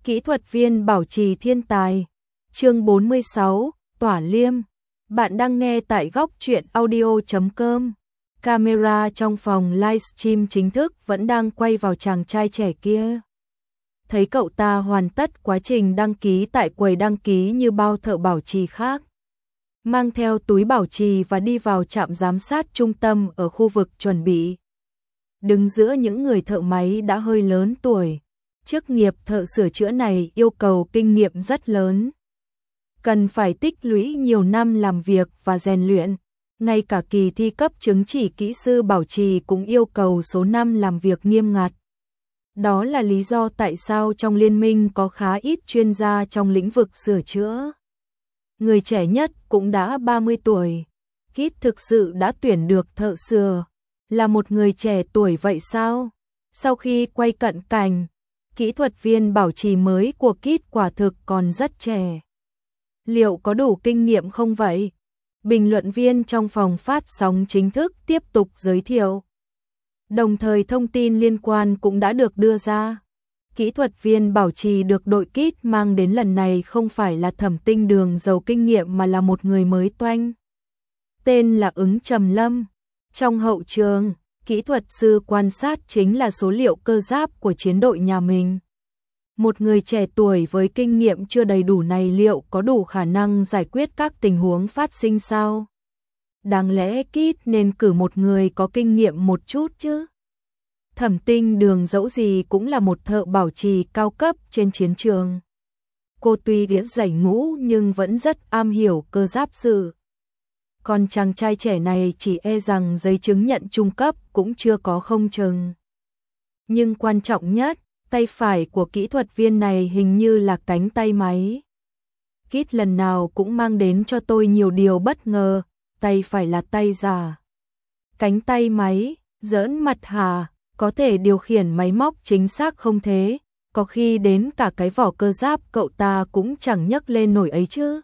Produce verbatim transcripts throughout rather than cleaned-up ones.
Kỹ thuật viên bảo trì thiên tài. Chương bốn mươi sáu, Tỏa Liêm. Bạn đang nghe tại góc truyện audio chấm com. Camera trong phòng livestream chính thức vẫn đang quay vào chàng trai trẻ kia. Thấy cậu ta hoàn tất quá trình đăng ký tại quầy đăng ký như bao thợ bảo trì khác. Mang theo túi bảo trì và đi vào trạm giám sát trung tâm ở khu vực chuẩn bị. Đứng giữa những người thợ máy đã hơi lớn tuổi. Chức nghiệp thợ sửa chữa này yêu cầu kinh nghiệm rất lớn. Cần phải tích lũy nhiều năm làm việc và rèn luyện. Ngay cả kỳ thi cấp chứng chỉ kỹ sư bảo trì cũng yêu cầu số năm làm việc nghiêm ngặt. Đó là lý do tại sao trong liên minh có khá ít chuyên gia trong lĩnh vực sửa chữa. Người trẻ nhất cũng đã ba mươi tuổi. Kit thực sự đã tuyển được thợ sửa. Là một người trẻ tuổi vậy sao? Sau khi quay cận cảnh, kỹ thuật viên bảo trì mới của Kit quả thực còn rất trẻ. Liệu có đủ kinh nghiệm không vậy? Bình luận viên trong phòng phát sóng chính thức tiếp tục giới thiệu. Đồng thời thông tin liên quan cũng đã được đưa ra. Kỹ thuật viên bảo trì được đội Kit mang đến lần này không phải là Thẩm Tinh Đường giàu kinh nghiệm mà là một người mới toanh. Tên là Ứng Trầm Lâm. Trong hậu trường, kỹ thuật sư quan sát chính là số liệu cơ giáp của chiến đội nhà mình. Một người trẻ tuổi với kinh nghiệm chưa đầy đủ này liệu có đủ khả năng giải quyết các tình huống phát sinh sao? Đáng lẽ Kit nên cử một người có kinh nghiệm một chút chứ. Thẩm Tinh Đường dẫu gì cũng là một thợ bảo trì cao cấp trên chiến trường. Cô tuy đã giải ngũ nhưng vẫn rất am hiểu cơ giáp sự. Còn chàng trai trẻ này chỉ e rằng giấy chứng nhận trung cấp cũng chưa có không chừng. Nhưng quan trọng nhất, tay phải của kỹ thuật viên này hình như là cánh tay máy. Kit lần nào cũng mang đến cho tôi nhiều điều bất ngờ, tay phải là tay giả. Cánh tay máy, giỡn mặt hả, có thể điều khiển máy móc chính xác không thế, có khi đến cả cái vỏ cơ giáp cậu ta cũng chẳng nhấc lên nổi ấy chứ.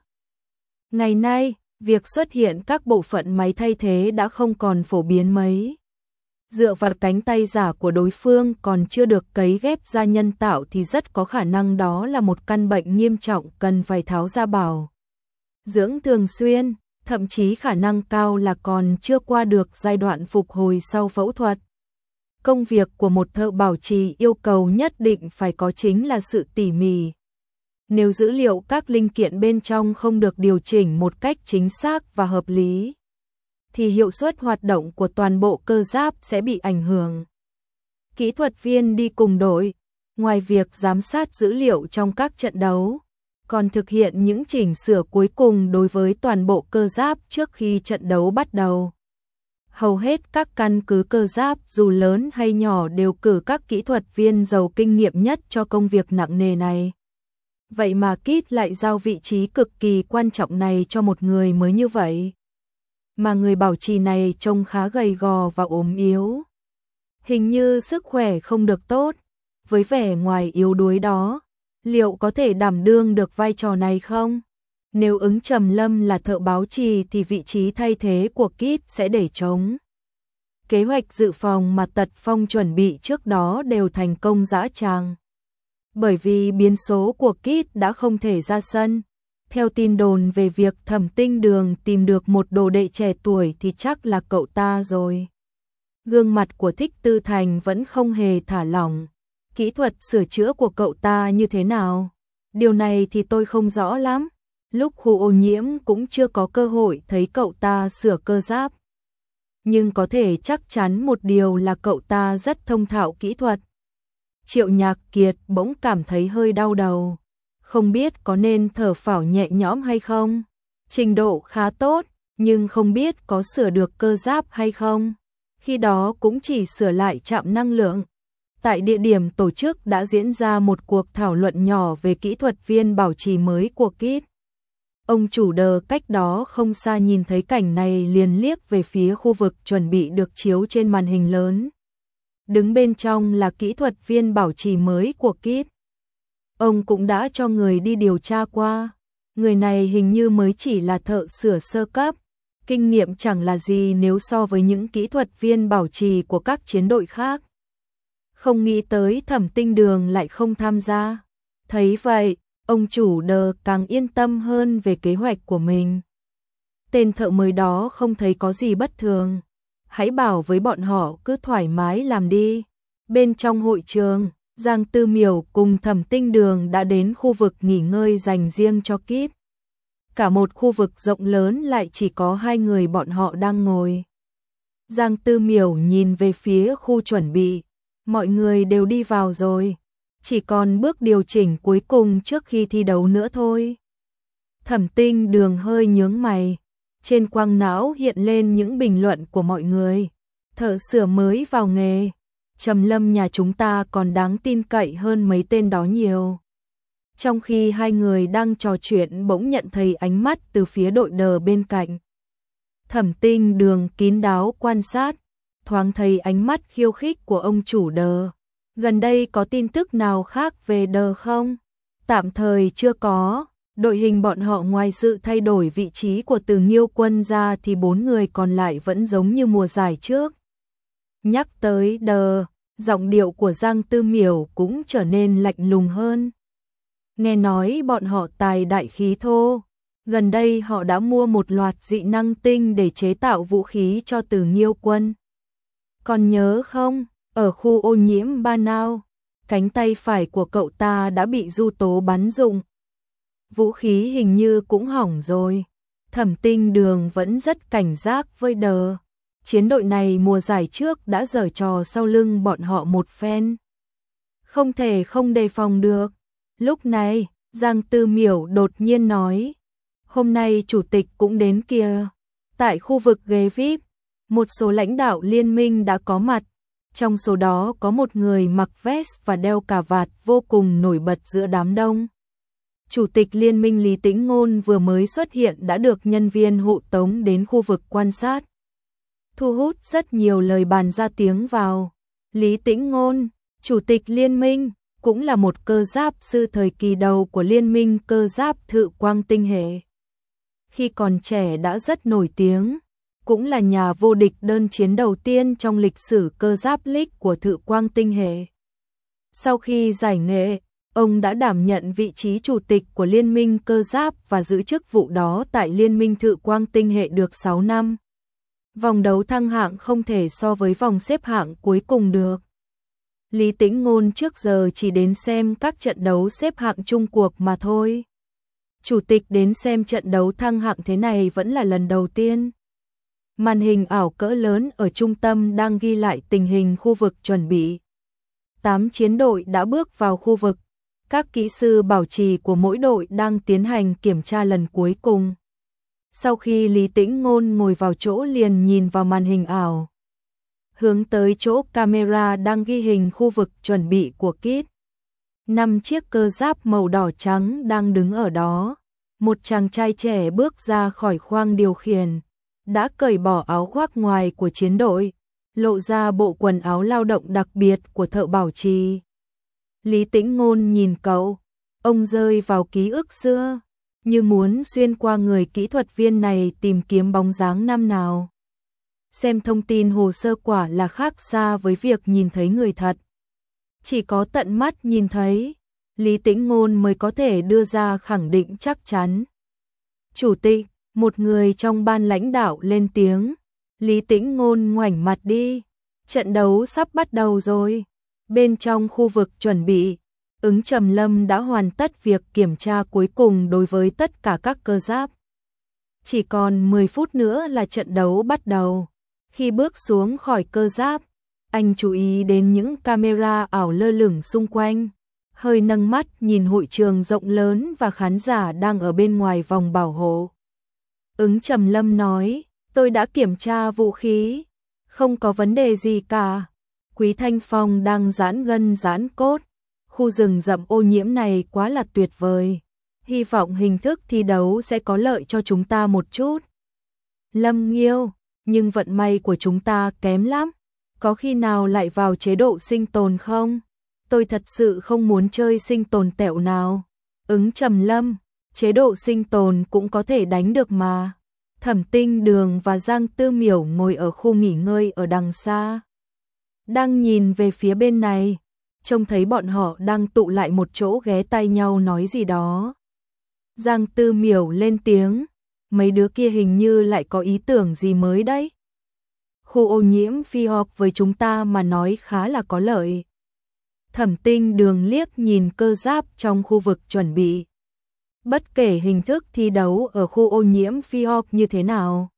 Ngày nay, việc xuất hiện các bộ phận máy thay thế đã không còn phổ biến mấy. Dựa vào cánh tay giả của đối phương còn chưa được cấy ghép ra nhân tạo thì rất có khả năng đó là một căn bệnh nghiêm trọng cần phải tháo ra bảo dưỡng thường xuyên, thậm chí khả năng cao là còn chưa qua được giai đoạn phục hồi sau phẫu thuật. Công việc của một thợ bảo trì yêu cầu nhất định phải có chính là sự tỉ mỉ. Nếu dữ liệu các linh kiện bên trong không được điều chỉnh một cách chính xác và hợp lý, thì hiệu suất hoạt động của toàn bộ cơ giáp sẽ bị ảnh hưởng. Kỹ thuật viên đi cùng đội, ngoài việc giám sát dữ liệu trong các trận đấu, còn thực hiện những chỉnh sửa cuối cùng đối với toàn bộ cơ giáp trước khi trận đấu bắt đầu. Hầu hết các căn cứ cơ giáp dù lớn hay nhỏ đều cử các kỹ thuật viên giàu kinh nghiệm nhất cho công việc nặng nề này. Vậy mà Kit lại giao vị trí cực kỳ quan trọng này cho một người mới như vậy. Mà người bảo trì này trông khá gầy gò và ốm yếu. Hình như sức khỏe không được tốt. Với vẻ ngoài yếu đuối đó, liệu có thể đảm đương được vai trò này không? Nếu Ứng Trầm Lâm là thợ bảo trì thì vị trí thay thế của Kit sẽ để trống. Kế hoạch dự phòng mà Tật Phong chuẩn bị trước đó đều thành công dã tràng. Bởi vì biến số của Kit đã không thể ra sân. Theo tin đồn về việc Thẩm Tinh Đường tìm được một đồ đệ trẻ tuổi thì chắc là cậu ta rồi. Gương mặt của Thích Tư Thành vẫn không hề thả lỏng. Kỹ thuật sửa chữa của cậu ta như thế nào? Điều này thì tôi không rõ lắm. Lúc khu ô nhiễm cũng chưa có cơ hội thấy cậu ta sửa cơ giáp. Nhưng có thể chắc chắn một điều là cậu ta rất thông thạo kỹ thuật. Triệu Nhạc Kiệt bỗng cảm thấy hơi đau đầu. Không biết có nên thở phào nhẹ nhõm hay không? Trình độ khá tốt, nhưng không biết có sửa được cơ giáp hay không? Khi đó cũng chỉ sửa lại trạm năng lượng. Tại địa điểm tổ chức đã diễn ra một cuộc thảo luận nhỏ về kỹ thuật viên bảo trì mới của Kit. Ông chủ đờ cách đó không xa nhìn thấy cảnh này liền liếc về phía khu vực chuẩn bị được chiếu trên màn hình lớn. Đứng bên trong là kỹ thuật viên bảo trì mới của Kit. Ông cũng đã cho người đi điều tra qua. Người này hình như mới chỉ là thợ sửa sơ cấp. Kinh nghiệm chẳng là gì nếu so với những kỹ thuật viên bảo trì của các chiến đội khác. Không nghĩ tới Thẩm Tinh Đường lại không tham gia. Thấy vậy, ông chủ Đờ càng yên tâm hơn về kế hoạch của mình. Tên thợ mới đó không thấy có gì bất thường. Hãy bảo với bọn họ cứ thoải mái làm đi. Bên trong hội trường, Giang Tư Miểu cùng Thẩm Tinh Đường đã đến khu vực nghỉ ngơi dành riêng cho Kit. Cả một khu vực rộng lớn lại chỉ có hai người bọn họ đang ngồi. Giang Tư Miểu nhìn về phía khu chuẩn bị. Mọi người đều đi vào rồi. Chỉ còn bước điều chỉnh cuối cùng trước khi thi đấu nữa thôi. Thẩm Tinh Đường hơi nhướng mày. Trên quang não hiện lên những bình luận của mọi người. Thợ sửa mới vào nghề. Trầm Lâm nhà chúng ta còn đáng tin cậy hơn mấy tên đó nhiều. Trong khi hai người đang trò chuyện bỗng nhận thấy ánh mắt từ phía đội Đờ bên cạnh. Thẩm Tinh Đường kín đáo quan sát, thoáng thấy ánh mắt khiêu khích của ông chủ Đờ. Gần đây có tin tức nào khác về Đờ không? Tạm thời chưa có. Đội hình bọn họ ngoài sự thay đổi vị trí của Từ Nghiêu Quân ra thì bốn người còn lại vẫn giống như mùa giải trước. Nhắc tới Đờ, giọng điệu của Giang Tư Miểu cũng trở nên lạnh lùng hơn. Nghe nói bọn họ tài đại khí thô. Gần đây họ đã mua một loạt dị năng tinh để chế tạo vũ khí cho Từ Nghiêu Quân. Còn nhớ không, ở khu ô nhiễm Ba Nao, cánh tay phải của cậu ta đã bị du tố bắn rụng. Vũ khí hình như cũng hỏng rồi. Thẩm Tinh Đường vẫn rất cảnh giác với Đờ. Chiến đội này mùa giải trước đã giở trò sau lưng bọn họ một phen. Không thể không đề phòng được. Lúc này, Giang Tư Miểu đột nhiên nói. Hôm nay chủ tịch cũng đến kìa. Tại khu vực ghế vi ai pi, một số lãnh đạo liên minh đã có mặt. Trong số đó có một người mặc vest và đeo cà vạt vô cùng nổi bật giữa đám đông. Chủ tịch liên minh Lý Tĩnh Ngôn vừa mới xuất hiện đã được nhân viên hộ tống đến khu vực quan sát. Thu hút rất nhiều lời bàn ra tiếng vào. Lý Tĩnh Ngôn, chủ tịch liên minh, cũng là một cơ giáp sư thời kỳ đầu của liên minh cơ giáp Thự Quang Tinh Hệ. Khi còn trẻ đã rất nổi tiếng, cũng là nhà vô địch đơn chiến đầu tiên trong lịch sử cơ giáp League của Thự Quang Tinh Hệ. Sau khi giải nghệ, ông đã đảm nhận vị trí chủ tịch của Liên minh cơ giáp và giữ chức vụ đó tại Liên minh Thự Quang Tinh Hệ được sáu năm. Vòng đấu thăng hạng không thể so với vòng xếp hạng cuối cùng được. Lý Tĩnh Ngôn trước giờ chỉ đến xem các trận đấu xếp hạng chung cuộc mà thôi. Chủ tịch đến xem trận đấu thăng hạng thế này vẫn là lần đầu tiên. Màn hình ảo cỡ lớn ở trung tâm đang ghi lại tình hình khu vực chuẩn bị. Tám chiến đội đã bước vào khu vực. Các kỹ sư bảo trì của mỗi đội đang tiến hành kiểm tra lần cuối cùng. Sau khi Lý Tĩnh Ngôn ngồi vào chỗ liền nhìn vào màn hình ảo. Hướng tới chỗ camera đang ghi hình khu vực chuẩn bị của Kit. Năm chiếc cơ giáp màu đỏ trắng đang đứng ở đó. Một chàng trai trẻ bước ra khỏi khoang điều khiển, đã cởi bỏ áo khoác ngoài của chiến đội, lộ ra bộ quần áo lao động đặc biệt của thợ bảo trì. Lý Tĩnh Ngôn nhìn cậu, ông rơi vào ký ức xưa, như muốn xuyên qua người kỹ thuật viên này tìm kiếm bóng dáng năm nào. Xem thông tin hồ sơ quả là khác xa với việc nhìn thấy người thật. Chỉ có tận mắt nhìn thấy, Lý Tĩnh Ngôn mới có thể đưa ra khẳng định chắc chắn. Chủ tịch, một người trong ban lãnh đạo lên tiếng. Lý Tĩnh Ngôn ngoảnh mặt đi. Trận đấu sắp bắt đầu rồi. Bên trong khu vực chuẩn bị, Ứng Trầm Lâm đã hoàn tất việc kiểm tra cuối cùng đối với tất cả các cơ giáp. Chỉ còn mười phút nữa là trận đấu bắt đầu. Khi bước xuống khỏi cơ giáp, anh chú ý đến những camera ảo lơ lửng xung quanh. Hơi nâng mắt nhìn hội trường rộng lớn và khán giả đang ở bên ngoài vòng bảo hộ. Ứng Trầm Lâm nói, tôi đã kiểm tra vũ khí, không có vấn đề gì cả. Quý Thanh Phong đang giãn gân giãn cốt. Khu rừng rậm ô nhiễm này quá là tuyệt vời. Hy vọng hình thức thi đấu sẽ có lợi cho chúng ta một chút. Lâm Nghiêu, nhưng vận may của chúng ta kém lắm. Có khi nào lại vào chế độ sinh tồn không? Tôi thật sự không muốn chơi sinh tồn tẹo nào. Ứng Trầm Lâm, chế độ sinh tồn cũng có thể đánh được mà. Thẩm Tinh Đường và Giang Tư Miểu ngồi ở khu nghỉ ngơi ở đằng xa, đang nhìn về phía bên này. trông thấy bọn họ đang tụ lại một chỗ ghé tay nhau nói gì đó. Giang Tư Miểu lên tiếng, mấy đứa kia hình như lại có ý tưởng gì mới đấy. Khu ô nhiễm phi học với chúng ta mà nói khá là có lợi. Thẩm Tinh Đường liếc nhìn cơ giáp trong khu vực chuẩn bị. Bất kể hình thức thi đấu ở khu ô nhiễm phi học như thế nào,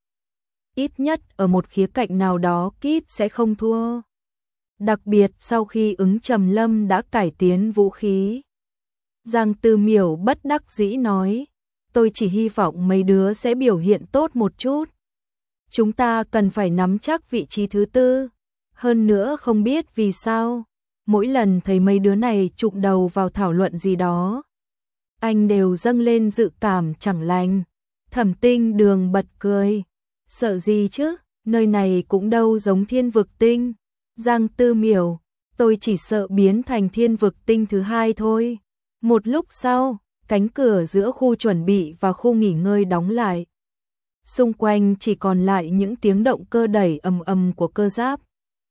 ít nhất ở một khía cạnh nào đó Kit sẽ không thua. Đặc biệt sau khi ứng Trầm Lâm đã cải tiến vũ khí. Giang Tư Miểu bất đắc dĩ nói, tôi chỉ hy vọng mấy đứa sẽ biểu hiện tốt một chút. Chúng ta cần phải nắm chắc vị trí thứ tư. Hơn nữa không biết vì sao, mỗi lần thấy mấy đứa này chụm đầu vào thảo luận gì đó, anh đều dâng lên dự cảm chẳng lành. Thẩm Tinh Đường bật cười, sợ gì chứ, nơi này cũng đâu giống Thiên Vực Tinh. Giang Tư Miểu, tôi chỉ sợ biến thành Thiên Vực Tinh thứ hai thôi. Một lúc sau, cánh cửa giữa khu chuẩn bị và khu nghỉ ngơi đóng lại. Xung quanh chỉ còn lại những tiếng động cơ đẩy ầm ầm của cơ giáp.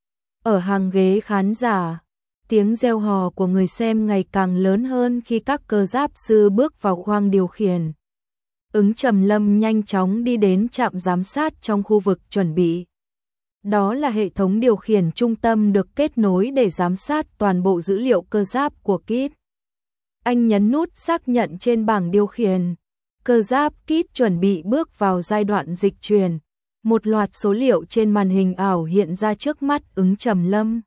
Ở hàng ghế khán giả, tiếng reo hò của người xem ngày càng lớn hơn khi các cơ giáp sư bước vào khoang điều khiển. Ứng Trầm Lâm nhanh chóng đi đến trạm giám sát trong khu vực chuẩn bị. Đó là hệ thống điều khiển trung tâm được kết nối để giám sát toàn bộ dữ liệu cơ giáp của Kit. Anh nhấn nút xác nhận trên bảng điều khiển. Cơ giáp Kit chuẩn bị bước vào giai đoạn dịch chuyển. Một loạt số liệu trên màn hình ảo hiện ra trước mắt Ứng Trầm Lâm.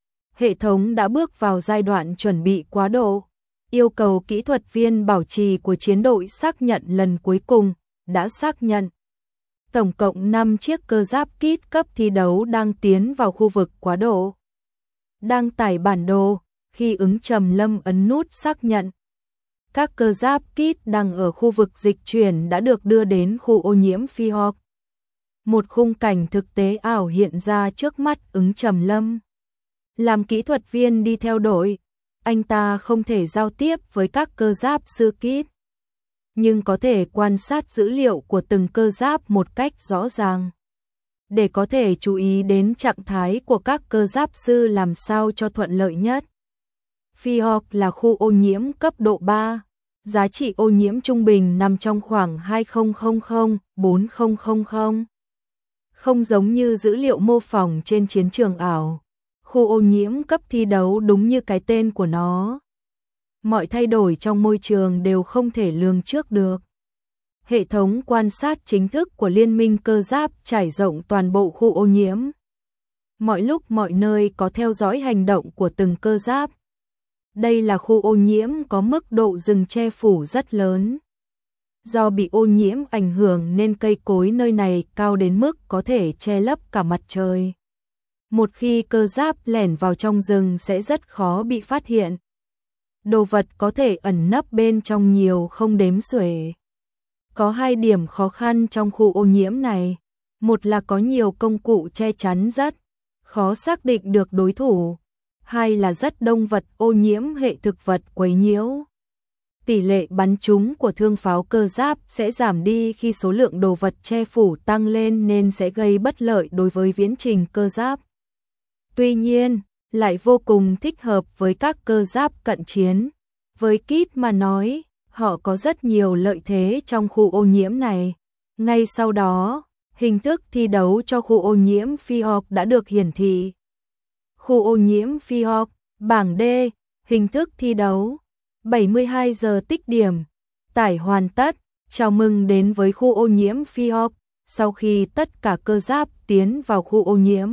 Hệ thống đã bước vào giai đoạn chuẩn bị quá độ. Yêu cầu kỹ thuật viên bảo trì của chiến đội xác nhận lần cuối cùng, đã xác nhận. Tổng cộng năm chiếc cơ giáp Kit cấp thi đấu đang tiến vào khu vực quá độ. Đang tải bản đồ, khi Ứng Trầm Lâm ấn nút xác nhận. Các cơ giáp Kit đang ở khu vực dịch chuyển đã được đưa đến khu ô nhiễm phi học. Một khung cảnh thực tế ảo hiện ra trước mắt Ứng Trầm Lâm. Làm kỹ thuật viên đi theo đội, anh ta không thể giao tiếp với các cơ giáp sư Kit, nhưng có thể quan sát dữ liệu của từng cơ giáp một cách rõ ràng, để có thể chú ý đến trạng thái của các cơ giáp sư làm sao cho thuận lợi nhất. Phi học là khu ô nhiễm cấp độ ba, giá trị ô nhiễm trung bình nằm trong khoảng hai nghìn đến bốn nghìn. Không giống như dữ liệu mô phỏng trên chiến trường ảo, khu ô nhiễm cấp thi đấu đúng như cái tên của nó. Mọi thay đổi trong môi trường đều không thể lường trước được. Hệ thống quan sát chính thức của Liên minh cơ giáp trải rộng toàn bộ khu ô nhiễm. Mọi lúc mọi nơi có theo dõi hành động của từng cơ giáp. Đây là khu ô nhiễm có mức độ rừng che phủ rất lớn. Do bị ô nhiễm ảnh hưởng nên cây cối nơi này cao đến mức có thể che lấp cả mặt trời. Một khi cơ giáp lẻn vào trong rừng sẽ rất khó bị phát hiện. Đồ vật có thể ẩn nấp bên trong nhiều không đếm xuể. Có hai điểm khó khăn trong khu ô nhiễm này. Một là có nhiều công cụ che chắn rất khó xác định được đối thủ. Hai là rất đông vật ô nhiễm hệ thực vật quấy nhiễu. Tỷ lệ bắn trúng của thương pháo cơ giáp sẽ giảm đi khi số lượng đồ vật che phủ tăng lên nên sẽ gây bất lợi đối với viễn trình cơ giáp. Tuy nhiên, lại vô cùng thích hợp với các cơ giáp cận chiến. Với Kit mà nói, họ có rất nhiều lợi thế trong khu ô nhiễm này. Ngay sau đó, hình thức thi đấu cho khu ô nhiễm phi học đã được hiển thị. Khu ô nhiễm phi học, bảng D, hình thức thi đấu, bảy mươi hai giờ tích điểm, tải hoàn tất, chào mừng đến với khu ô nhiễm phi học, sau khi tất cả cơ giáp tiến vào khu ô nhiễm.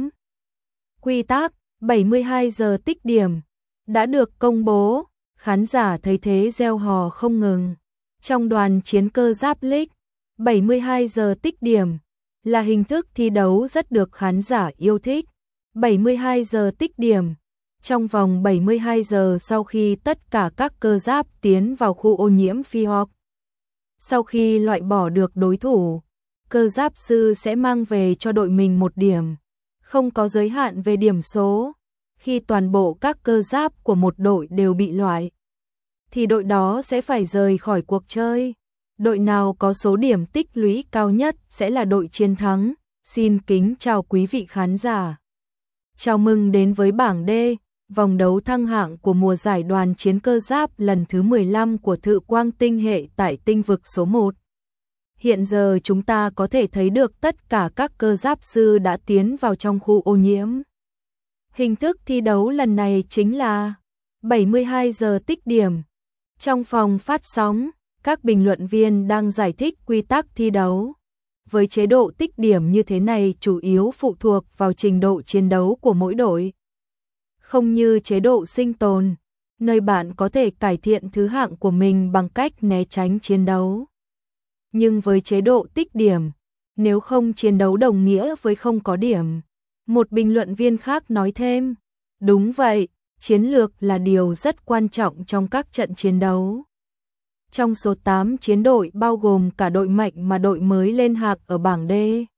Quy tắc, bảy mươi hai giờ tích điểm, đã được công bố, khán giả thấy thế reo hò không ngừng. Trong đoàn chiến cơ giáp League, bảy mươi hai giờ tích điểm, là hình thức thi đấu rất được khán giả yêu thích. bảy mươi hai giờ tích điểm. Trong vòng bảy mươi hai giờ sau khi tất cả các cơ giáp tiến vào khu ô nhiễm phi học. Sau khi loại bỏ được đối thủ, cơ giáp sư sẽ mang về cho đội mình một điểm. Không có giới hạn về điểm số. Khi toàn bộ các cơ giáp của một đội đều bị loại, thì đội đó sẽ phải rời khỏi cuộc chơi. Đội nào có số điểm tích lũy cao nhất sẽ là đội chiến thắng. Xin kính chào quý vị khán giả. Chào mừng đến với bảng D, vòng đấu thăng hạng của mùa giải đoàn chiến cơ giáp lần thứ mười lăm của Thự Quang tinh hệ tại tinh vực số một. Hiện giờ chúng ta có thể thấy được tất cả các cơ giáp sư đã tiến vào trong khu ô nhiễm. Hình thức thi đấu lần này chính là bảy mươi hai giờ tích điểm. Trong phòng phát sóng, các bình luận viên đang giải thích quy tắc thi đấu. Với chế độ tích điểm như thế này chủ yếu phụ thuộc vào trình độ chiến đấu của mỗi đội. Không như chế độ sinh tồn, nơi bạn có thể cải thiện thứ hạng của mình bằng cách né tránh chiến đấu. Nhưng với chế độ tích điểm, nếu không chiến đấu đồng nghĩa với không có điểm. Một bình luận viên khác nói thêm, đúng vậy, chiến lược là điều rất quan trọng trong các trận chiến đấu. Trong số tám chiến đội bao gồm cả đội mạnh mà đội mới lên hạng ở bảng D.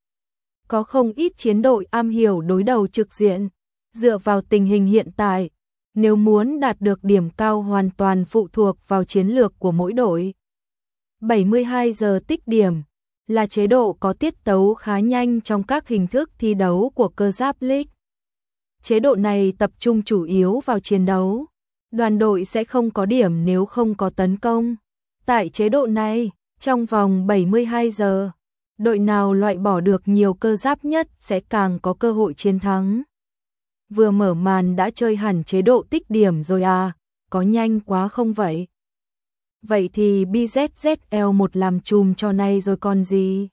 Có không ít chiến đội am hiểu đối đầu trực diện. Dựa vào tình hình hiện tại, nếu muốn đạt được điểm cao hoàn toàn phụ thuộc vào chiến lược của mỗi đội. bảy mươi hai giờ tích điểm là chế độ có tiết tấu khá nhanh trong các hình thức thi đấu của cơ giáp League. Chế độ này tập trung chủ yếu vào chiến đấu. Đoàn đội sẽ không có điểm nếu không có tấn công. Tại chế độ này, trong vòng bảy mươi hai giờ, đội nào loại bỏ được nhiều cơ giáp nhất sẽ càng có cơ hội chiến thắng. Vừa mở màn đã chơi hẳn chế độ tích điểm rồi à, có nhanh quá không vậy? Vậy thì B Z Z L một làm chùm cho nay rồi còn gì?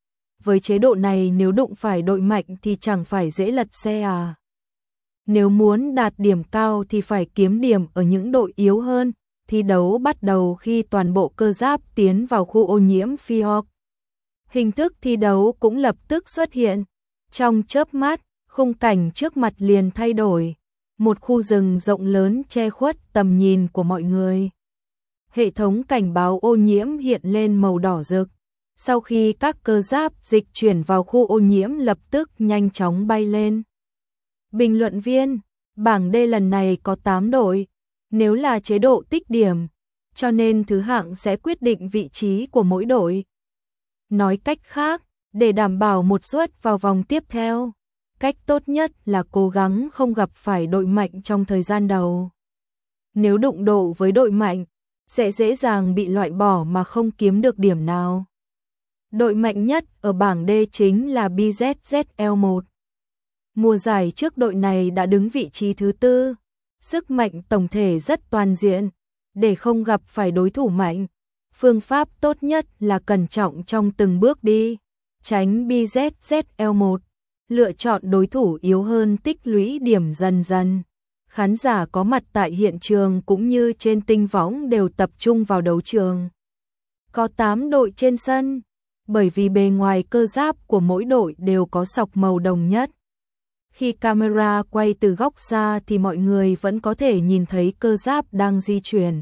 Với chế độ này nếu đụng phải đội mạnh thì chẳng phải dễ lật xe à? Nếu muốn đạt điểm cao thì phải kiếm điểm ở những đội yếu hơn. Thi đấu bắt đầu khi toàn bộ cơ giáp tiến vào khu ô nhiễm Fiok. Hình thức thi đấu cũng lập tức xuất hiện. Trong chớp mắt, khung cảnh trước mặt liền thay đổi. Một khu rừng rộng lớn che khuất tầm nhìn của mọi người. Hệ thống cảnh báo ô nhiễm hiện lên màu đỏ rực. Sau khi các cơ giáp dịch chuyển vào khu ô nhiễm lập tức nhanh chóng bay lên. Bình luận viên, bảng D lần này có tám đội. Nếu là chế độ tích điểm, cho nên thứ hạng sẽ quyết định vị trí của mỗi đội. Nói cách khác, để đảm bảo một suất vào vòng tiếp theo, cách tốt nhất là cố gắng không gặp phải đội mạnh trong thời gian đầu. Nếu đụng độ với đội mạnh, sẽ dễ dàng bị loại bỏ mà không kiếm được điểm nào. Đội mạnh nhất ở bảng D chính là B Z Z L một. Mùa giải trước đội này đã đứng vị trí thứ tư. Sức mạnh tổng thể rất toàn diện, để không gặp phải đối thủ mạnh. Phương pháp tốt nhất là cẩn trọng trong từng bước đi, tránh B Z Z L một, lựa chọn đối thủ yếu hơn tích lũy điểm dần dần. Khán giả có mặt tại hiện trường cũng như trên tinh võng đều tập trung vào đấu trường. Có tám đội trên sân, bởi vì bề ngoài cơ giáp của mỗi đội đều có sọc màu đồng nhất. Khi camera quay từ góc xa thì mọi người vẫn có thể nhìn thấy cơ giáp đang di chuyển.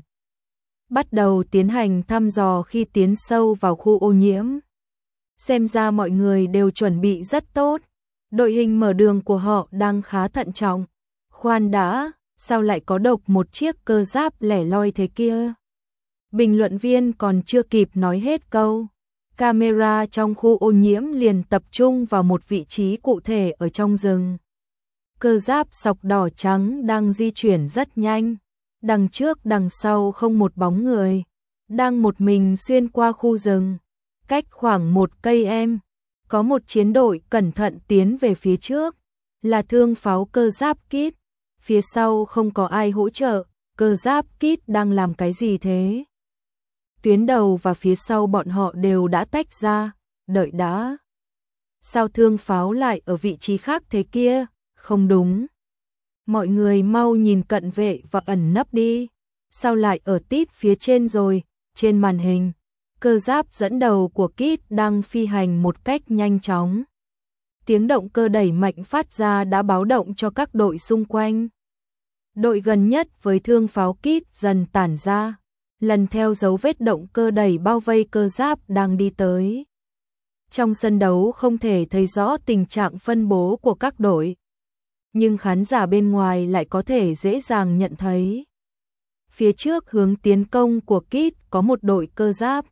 Bắt đầu tiến hành thăm dò khi tiến sâu vào khu ô nhiễm. Xem ra mọi người đều chuẩn bị rất tốt. Đội hình mở đường của họ đang khá thận trọng. Khoan đã, sao lại có độc một chiếc cơ giáp lẻ loi thế kia? Bình luận viên còn chưa kịp nói hết câu. Camera trong khu ô nhiễm liền tập trung vào một vị trí cụ thể ở trong rừng. Cơ giáp sọc đỏ trắng đang di chuyển rất nhanh. Đằng trước đằng sau không một bóng người. Đang một mình xuyên qua khu rừng. Cách khoảng một cây em. Có một chiến đội cẩn thận tiến về phía trước. Là thương pháo cơ giáp Kit. Phía sau không có ai hỗ trợ. Cơ giáp Kit đang làm cái gì thế? Tuyến đầu và phía sau bọn họ đều đã tách ra. Đợi đã. Sao thương pháo lại ở vị trí khác thế kia? Không đúng. Mọi người mau nhìn cận vệ và ẩn nấp đi. Sao lại ở tít phía trên rồi? Trên màn hình, cơ giáp dẫn đầu của Kit đang phi hành một cách nhanh chóng. Tiếng động cơ đẩy mạnh phát ra đã báo động cho các đội xung quanh. Đội gần nhất với thương pháo Kit dần tản ra, lần theo dấu vết động cơ đẩy bao vây cơ giáp đang đi tới. Trong sân đấu không thể thấy rõ tình trạng phân bố của các đội, nhưng khán giả bên ngoài lại có thể dễ dàng nhận thấy. Phía trước hướng tiến công của Kit có một đội cơ giáp,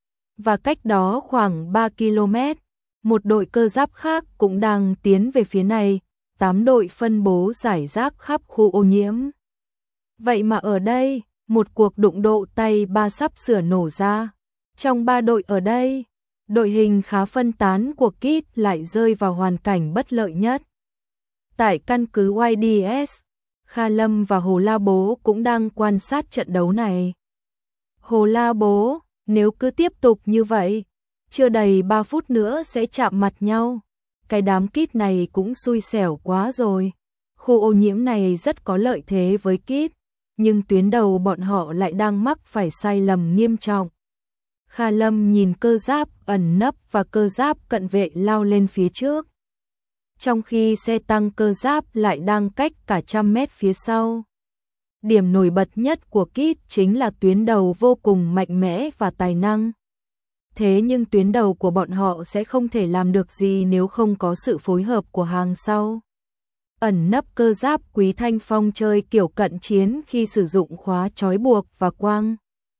và cách đó khoảng ba ki lô mét, một đội cơ giáp khác cũng đang tiến về phía này. tám đội phân bố rải rác khắp khu ô nhiễm. Vậy mà ở đây, một cuộc đụng độ tay ba sắp sửa nổ ra. Trong ba đội ở đây, đội hình khá phân tán của Kit lại rơi vào hoàn cảnh bất lợi nhất. Tại căn cứ Y D S, Kha Lâm và Hồ La Bố cũng đang quan sát trận đấu này. Hồ La Bố, nếu cứ tiếp tục như vậy, chưa đầy ba phút nữa sẽ chạm mặt nhau. Cái đám Kit này cũng xui xẻo quá rồi. Khu ô nhiễm này rất có lợi thế với Kit, nhưng tuyến đầu bọn họ lại đang mắc phải sai lầm nghiêm trọng. Kha Lâm nhìn cơ giáp ẩn nấp và cơ giáp cận vệ lao lên phía trước, trong khi xe tăng cơ giáp lại đang cách cả trăm mét phía sau. Điểm nổi bật nhất của Kit chính là tuyến đầu vô cùng mạnh mẽ và tài năng. Thế nhưng tuyến đầu của bọn họ sẽ không thể làm được gì nếu không có sự phối hợp của hàng sau. Ẩn nấp cơ giáp Quý Thanh Phong chơi kiểu cận chiến khi sử dụng khóa trói buộc và quang.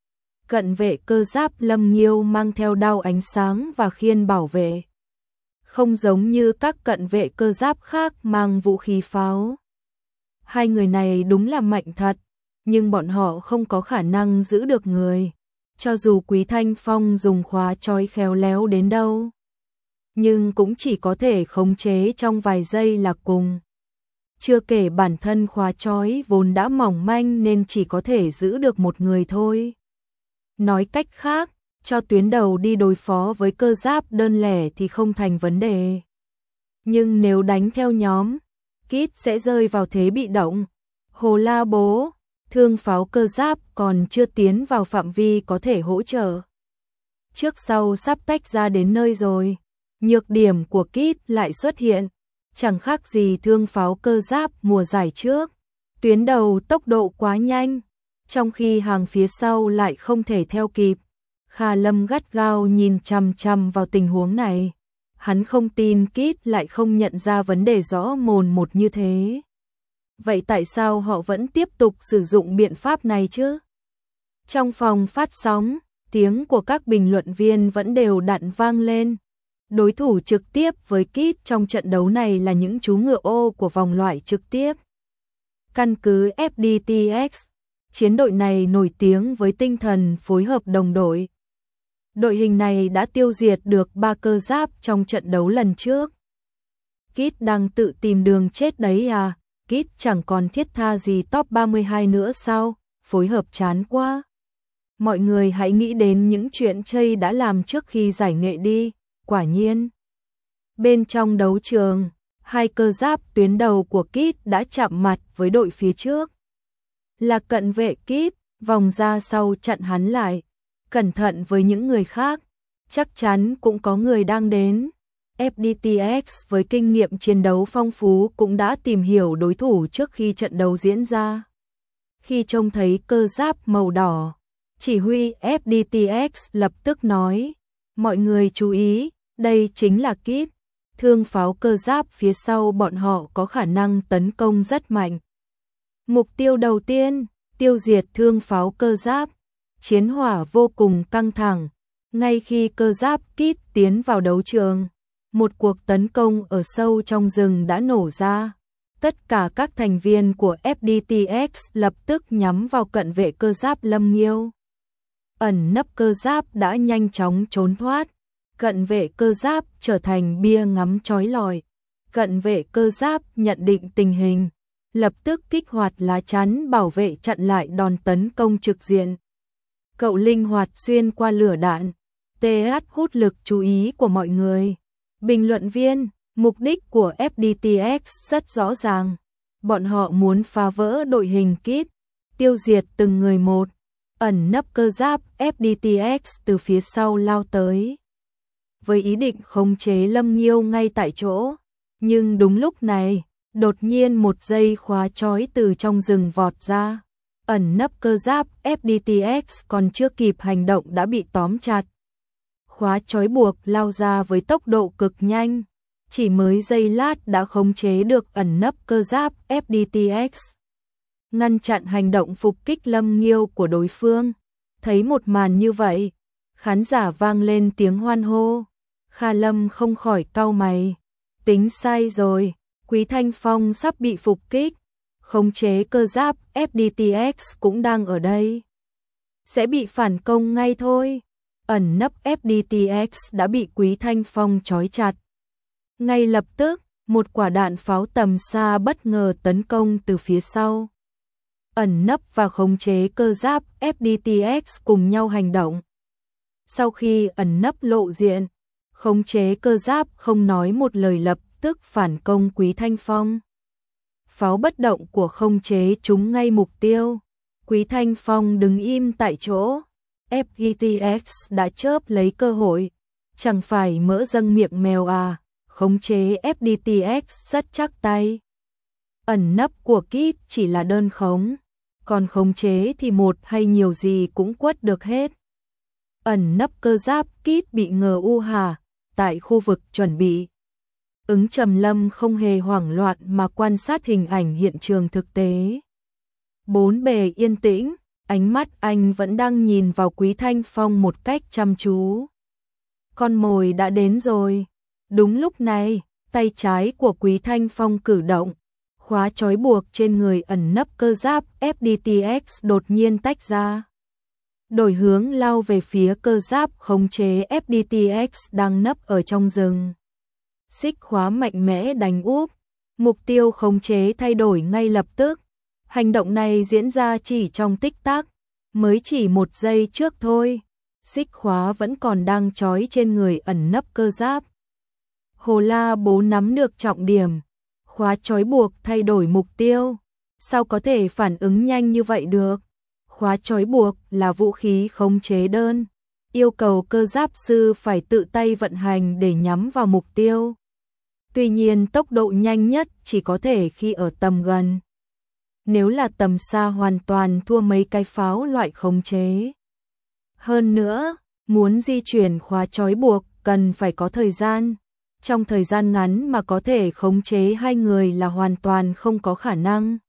Cận vệ cơ giáp Lâm Nghiêu mang theo đao ánh sáng và khiên bảo vệ. Không giống như các cận vệ cơ giáp khác mang vũ khí pháo. Hai người này đúng là mạnh thật, nhưng bọn họ không có khả năng giữ được người. Cho dù Quý Thanh Phong dùng khóa trói khéo léo đến đâu, nhưng cũng chỉ có thể khống chế trong vài giây là cùng. Chưa kể bản thân khóa trói vốn đã mỏng manh nên chỉ có thể giữ được một người thôi. Nói cách khác, cho tuyến đầu đi đối phó với cơ giáp đơn lẻ thì không thành vấn đề. Nhưng nếu đánh theo nhóm, Kit sẽ rơi vào thế bị động. Hồ La Bố, thương pháo cơ giáp còn chưa tiến vào phạm vi có thể hỗ trợ. Trước sau sắp tách ra đến nơi rồi, nhược điểm của Kit lại xuất hiện. Chẳng khác gì thương pháo cơ giáp mùa giải trước. Tuyến đầu tốc độ quá nhanh, trong khi hàng phía sau lại không thể theo kịp. Kha Lâm gắt gao nhìn chằm chằm vào tình huống này. Hắn không tin Kit lại không nhận ra vấn đề rõ mồn một như thế. Vậy tại sao họ vẫn tiếp tục sử dụng biện pháp này chứ? Trong phòng phát sóng, tiếng của các bình luận viên vẫn đều đặn vang lên. Đối thủ trực tiếp với Kit trong trận đấu này là những chú ngựa ô của vòng loại trực tiếp. Căn cứ F D T X, chiến đội này nổi tiếng với tinh thần phối hợp đồng đội. Đội hình này đã tiêu diệt được ba cơ giáp trong trận đấu lần trước. Kit đang tự tìm đường chết đấy à? Kit chẳng còn thiết tha gì top ba mươi hai nữa sao? Phối hợp chán quá. Mọi người hãy nghĩ đến những chuyện Chây đã làm trước khi giải nghệ đi. Quả nhiên, bên trong đấu trường, hai cơ giáp tuyến đầu của Kit đã chạm mặt với đội phía trước. Là cận vệ Kit, vòng ra sau chặn hắn lại. Cẩn thận với những người khác, chắc chắn cũng có người đang đến. F D T X với kinh nghiệm chiến đấu phong phú cũng đã tìm hiểu đối thủ trước khi trận đấu diễn ra. Khi trông thấy cơ giáp màu đỏ, chỉ huy F D T X lập tức nói, mọi người chú ý, đây chính là Kit. Thương pháo cơ giáp phía sau bọn họ có khả năng tấn công rất mạnh. Mục tiêu đầu tiên, tiêu diệt thương pháo cơ giáp. Chiến hỏa vô cùng căng thẳng. Ngay khi cơ giáp Kit tiến vào đấu trường, một cuộc tấn công ở sâu trong rừng đã nổ ra. Tất cả các thành viên của F D T X lập tức nhắm vào cận vệ cơ giáp Lâm Nghiêu. Ẩn nấp cơ giáp đã nhanh chóng trốn thoát. Cận vệ cơ giáp trở thành bia ngắm chói lọi. Cận vệ cơ giáp nhận định tình hình, lập tức kích hoạt lá chắn bảo vệ chặn lại đòn tấn công trực diện. Cậu linh hoạt xuyên qua lửa đạn, T H hút lực chú ý của mọi người. Bình luận viên, mục đích của F D T X rất rõ ràng. Bọn họ muốn phá vỡ đội hình Kit, tiêu diệt từng người một. Ẩn nấp cơ giáp F D T X từ phía sau lao tới, với ý định khống chế Lâm Nghiêu ngay tại chỗ. Nhưng đúng lúc này, đột nhiên một dây khóa trói từ trong rừng vọt ra. Ẩn nấp cơ giáp F D T X còn chưa kịp hành động đã bị tóm chặt. Khóa trói buộc lao ra với tốc độ cực nhanh. Chỉ mới giây lát đã khống chế được ẩn nấp cơ giáp F D T X. Ngăn chặn hành động phục kích Lâm Nghiêu của đối phương. Thấy một màn như vậy, khán giả vang lên tiếng hoan hô. Kha Lâm không khỏi cau mày. Tính sai rồi, Quý Thanh Phong sắp bị phục kích, khống chế cơ giáp ép đê tê ích cũng đang ở đây. Sẽ bị phản công ngay thôi. Ẩn nấp ép đê tê ích đã bị Quý Thanh Phong trói chặt. Ngay lập tức, một quả đạn pháo tầm xa bất ngờ tấn công từ phía sau. Ẩn nấp và khống chế cơ giáp ép đê tê ích cùng nhau hành động. Sau khi ẩn nấp lộ diện, khống chế cơ giáp không nói một lời lập tức phản công Quý Thanh Phong. Pháo bất động của khống chế trúng ngay mục tiêu. Quý Thanh Phong đứng im tại chỗ. ép đê tê ích đã chớp lấy cơ hội. Chẳng phải mỡ dâng miệng mèo à, khống chế ép đê tê ích rất chắc tay. Ẩn nấp của Kit chỉ là đơn khống, còn khống chế thì một hay nhiều gì cũng quất được hết. Ẩn nấp cơ giáp Kit bị ngờ u hà, tại khu vực chuẩn bị. Ứng Trầm Lâm không hề hoảng loạn mà quan sát hình ảnh hiện trường thực tế. Bốn bề yên tĩnh, ánh mắt anh vẫn đang nhìn vào Quý Thanh Phong một cách chăm chú. Con mồi đã đến rồi. Đúng lúc này, tay trái của Quý Thanh Phong cử động, khóa trói buộc trên người ẩn nấp cơ giáp ép đê tê ích đột nhiên tách ra. Đổi hướng lao về phía cơ giáp khống chế ép đê tê ích đang nấp ở trong rừng. Xích khóa mạnh mẽ đánh úp, mục tiêu khống chế thay đổi ngay lập tức. Hành động này diễn ra chỉ trong tích tắc, mới chỉ một giây trước thôi. Xích khóa vẫn còn đang trói trên người ẩn nấp cơ giáp. Hồ La Bố nắm được trọng điểm, khóa trói buộc thay đổi mục tiêu. Sao có thể phản ứng nhanh như vậy được? Khóa trói buộc là vũ khí khống chế đơn, yêu cầu cơ giáp sư phải tự tay vận hành để nhắm vào mục tiêu. Tuy nhiên tốc độ nhanh nhất chỉ có thể khi ở tầm gần. Nếu là tầm xa hoàn toàn thua mấy cái pháo loại khống chế. Hơn nữa, muốn di chuyển khóa trói buộc cần phải có thời gian. Trong thời gian ngắn mà có thể khống chế hai người là hoàn toàn không có khả năng.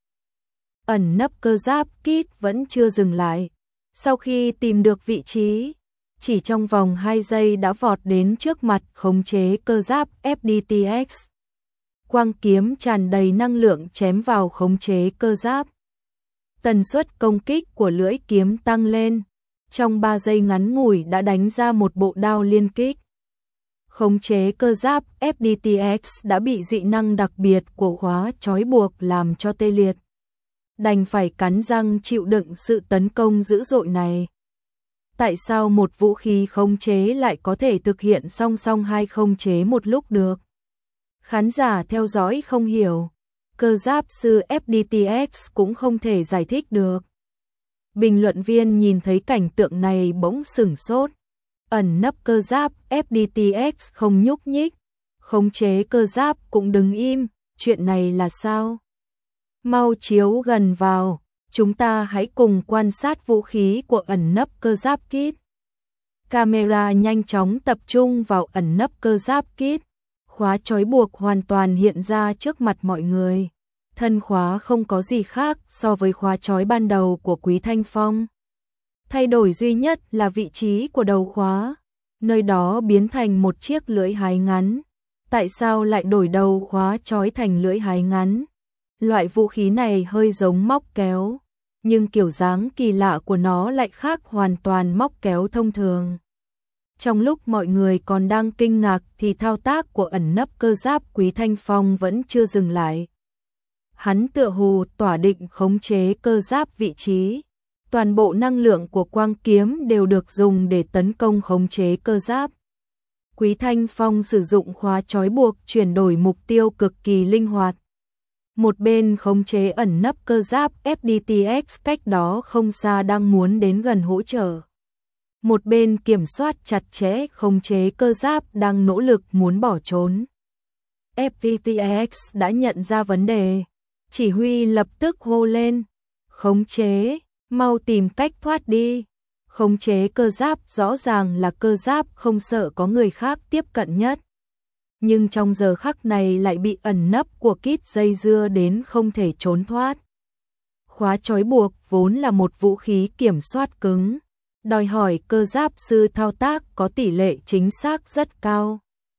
Ẩn nấp cơ giáp Kit vẫn chưa dừng lại. Sau khi tìm được vị trí, chỉ trong vòng hai giây đã vọt đến trước mặt khống chế cơ giáp ép đê tê ích. Quang kiếm tràn đầy năng lượng chém vào khống chế cơ giáp. Tần suất công kích của lưỡi kiếm tăng lên. Trong ba giây ngắn ngủi đã đánh ra một bộ đao liên kích. Khống chế cơ giáp ép đê tê ích đã bị dị năng đặc biệt của khóa trói buộc làm cho tê liệt. Đành phải cắn răng chịu đựng sự tấn công dữ dội này. Tại sao một vũ khí khống chế lại có thể thực hiện song song hai khống chế một lúc được? Khán giả theo dõi không hiểu. Cơ giáp sư ép đê tê ích cũng không thể giải thích được. Bình luận viên nhìn thấy cảnh tượng này bỗng sửng sốt. Ẩn nấp cơ giáp ép đê tê ích không nhúc nhích, khống chế cơ giáp cũng đứng im, chuyện này là sao? Mau chiếu gần vào, chúng ta hãy cùng quan sát vũ khí của ẩn nấp cơ giáp Kit. Camera nhanh chóng tập trung vào ẩn nấp cơ giáp Kit, khóa trói buộc hoàn toàn hiện ra trước mặt mọi người. Thân khóa không có gì khác so với khóa trói ban đầu của Quý Thanh Phong. Thay đổi duy nhất là vị trí của đầu khóa, nơi đó biến thành một chiếc lưỡi hái ngắn. Tại sao lại đổi đầu khóa trói thành lưỡi hái ngắn? Loại vũ khí này hơi giống móc kéo, nhưng kiểu dáng kỳ lạ của nó lại khác hoàn toàn móc kéo thông thường. Trong lúc mọi người còn đang kinh ngạc thì thao tác của ẩn nấp cơ giáp Quý Thanh Phong vẫn chưa dừng lại. Hắn tựa hồ tỏa định khống chế cơ giáp vị trí. Toàn bộ năng lượng của quang kiếm đều được dùng để tấn công khống chế cơ giáp. Quý Thanh Phong sử dụng khóa trói buộc chuyển đổi mục tiêu cực kỳ linh hoạt. Một bên khống chế ẩn nấp cơ giáp ép đê tê ích cách đó không xa đang muốn đến gần hỗ trợ. Một bên kiểm soát chặt chẽ khống chế cơ giáp đang nỗ lực muốn bỏ trốn. ép đê tê ích đã nhận ra vấn đề. Chỉ huy lập tức hô lên. Khống chế, mau tìm cách thoát đi. Khống chế cơ giáp rõ ràng là cơ giáp không sợ có người khác tiếp cận nhất. Nhưng trong giờ khắc này lại bị ẩn nấp của Kit dây dưa đến không thể trốn thoát. Khóa trói buộc vốn là một vũ khí kiểm soát cứng, đòi hỏi cơ giáp sư thao tác có tỷ lệ chính xác rất cao.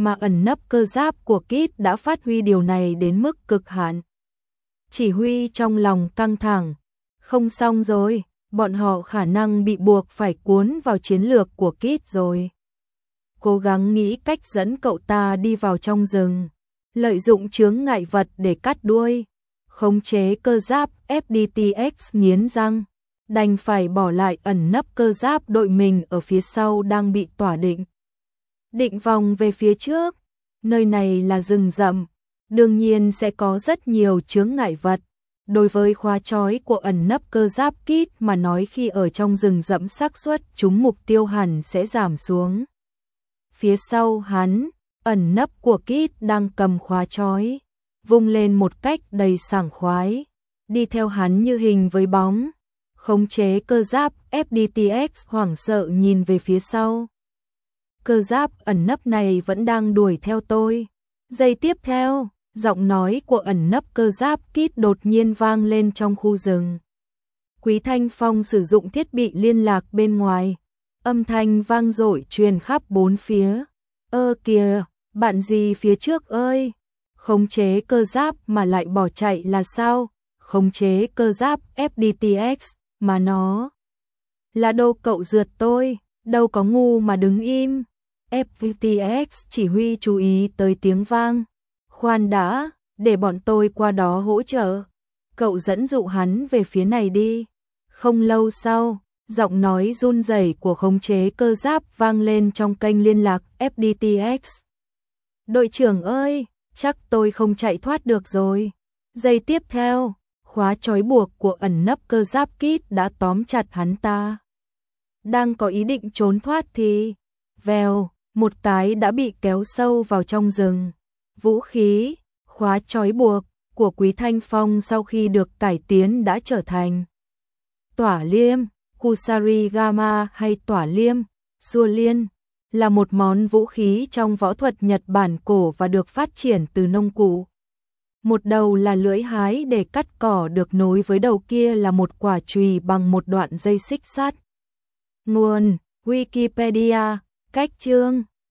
mà ẩn nấp cơ giáp của Kit đã phát huy điều này đến mức cực hạn. Chỉ huy trong lòng căng thẳng, không xong rồi, bọn họ khả năng bị buộc phải cuốn vào chiến lược của Kit rồi. Cố gắng nghĩ cách dẫn cậu ta đi vào trong rừng, lợi dụng chướng ngại vật để cắt đuôi, khống chế cơ giáp. ép đê tê ích nghiến răng, đành phải bỏ lại ẩn nấp cơ giáp đội mình ở phía sau đang bị tỏa định. Định vòng về phía trước, nơi này là rừng rậm, đương nhiên sẽ có rất nhiều chướng ngại vật. Đối với khóa trói của ẩn nấp cơ giáp Kit mà nói, khi ở trong rừng rậm xác suất trúng mục tiêu hẳn sẽ giảm xuống. Phía sau hắn, ẩn nấp của Kit đang cầm khóa trói, vung lên một cách đầy sảng khoái, đi theo hắn như hình với bóng. Khống chế cơ giáp. ép đê tê ích hoảng sợ nhìn về phía sau. Cơ giáp ẩn nấp này vẫn đang đuổi theo tôi. Giây tiếp theo, giọng nói của ẩn nấp cơ giáp Kit đột nhiên vang lên trong khu rừng. Quý Thanh Phong sử dụng thiết bị liên lạc bên ngoài. Âm thanh vang dội truyền khắp bốn phía. Ơ kìa, bạn gì phía trước ơi? Khống chế cơ giáp mà lại bỏ chạy là sao? Khống chế cơ giáp. ép đê tê ích mà nó là đâu cậu rượt tôi, đâu có ngu mà đứng im. ép đê tê ích chỉ huy chú ý tới tiếng vang. Khoan đã, để bọn tôi qua đó hỗ trợ. Cậu dẫn dụ hắn về phía này đi. Không lâu sau, giọng nói run rẩy của khống chế cơ giáp vang lên trong kênh liên lạc ép đê tê ích. Đội trưởng ơi, chắc tôi không chạy thoát được rồi. Giây tiếp theo, khóa trói buộc của ẩn nấp cơ giáp Kit đã tóm chặt hắn ta. Đang có ý định trốn thoát thì, vèo, một cái đã bị kéo sâu vào trong rừng. Vũ khí, khóa trói buộc của Quý Thanh Phong sau khi được cải tiến đã trở thành tỏa liêm, Kusarigama hay tỏa liêm, xua liên, là một món vũ khí trong võ thuật Nhật Bản cổ và được phát triển từ nông cụ. Một đầu là lưỡi hái để cắt cỏ được nối với đầu kia là một quả chùy bằng một đoạn dây xích sắt. Nguồn: Wikipedia, cách chương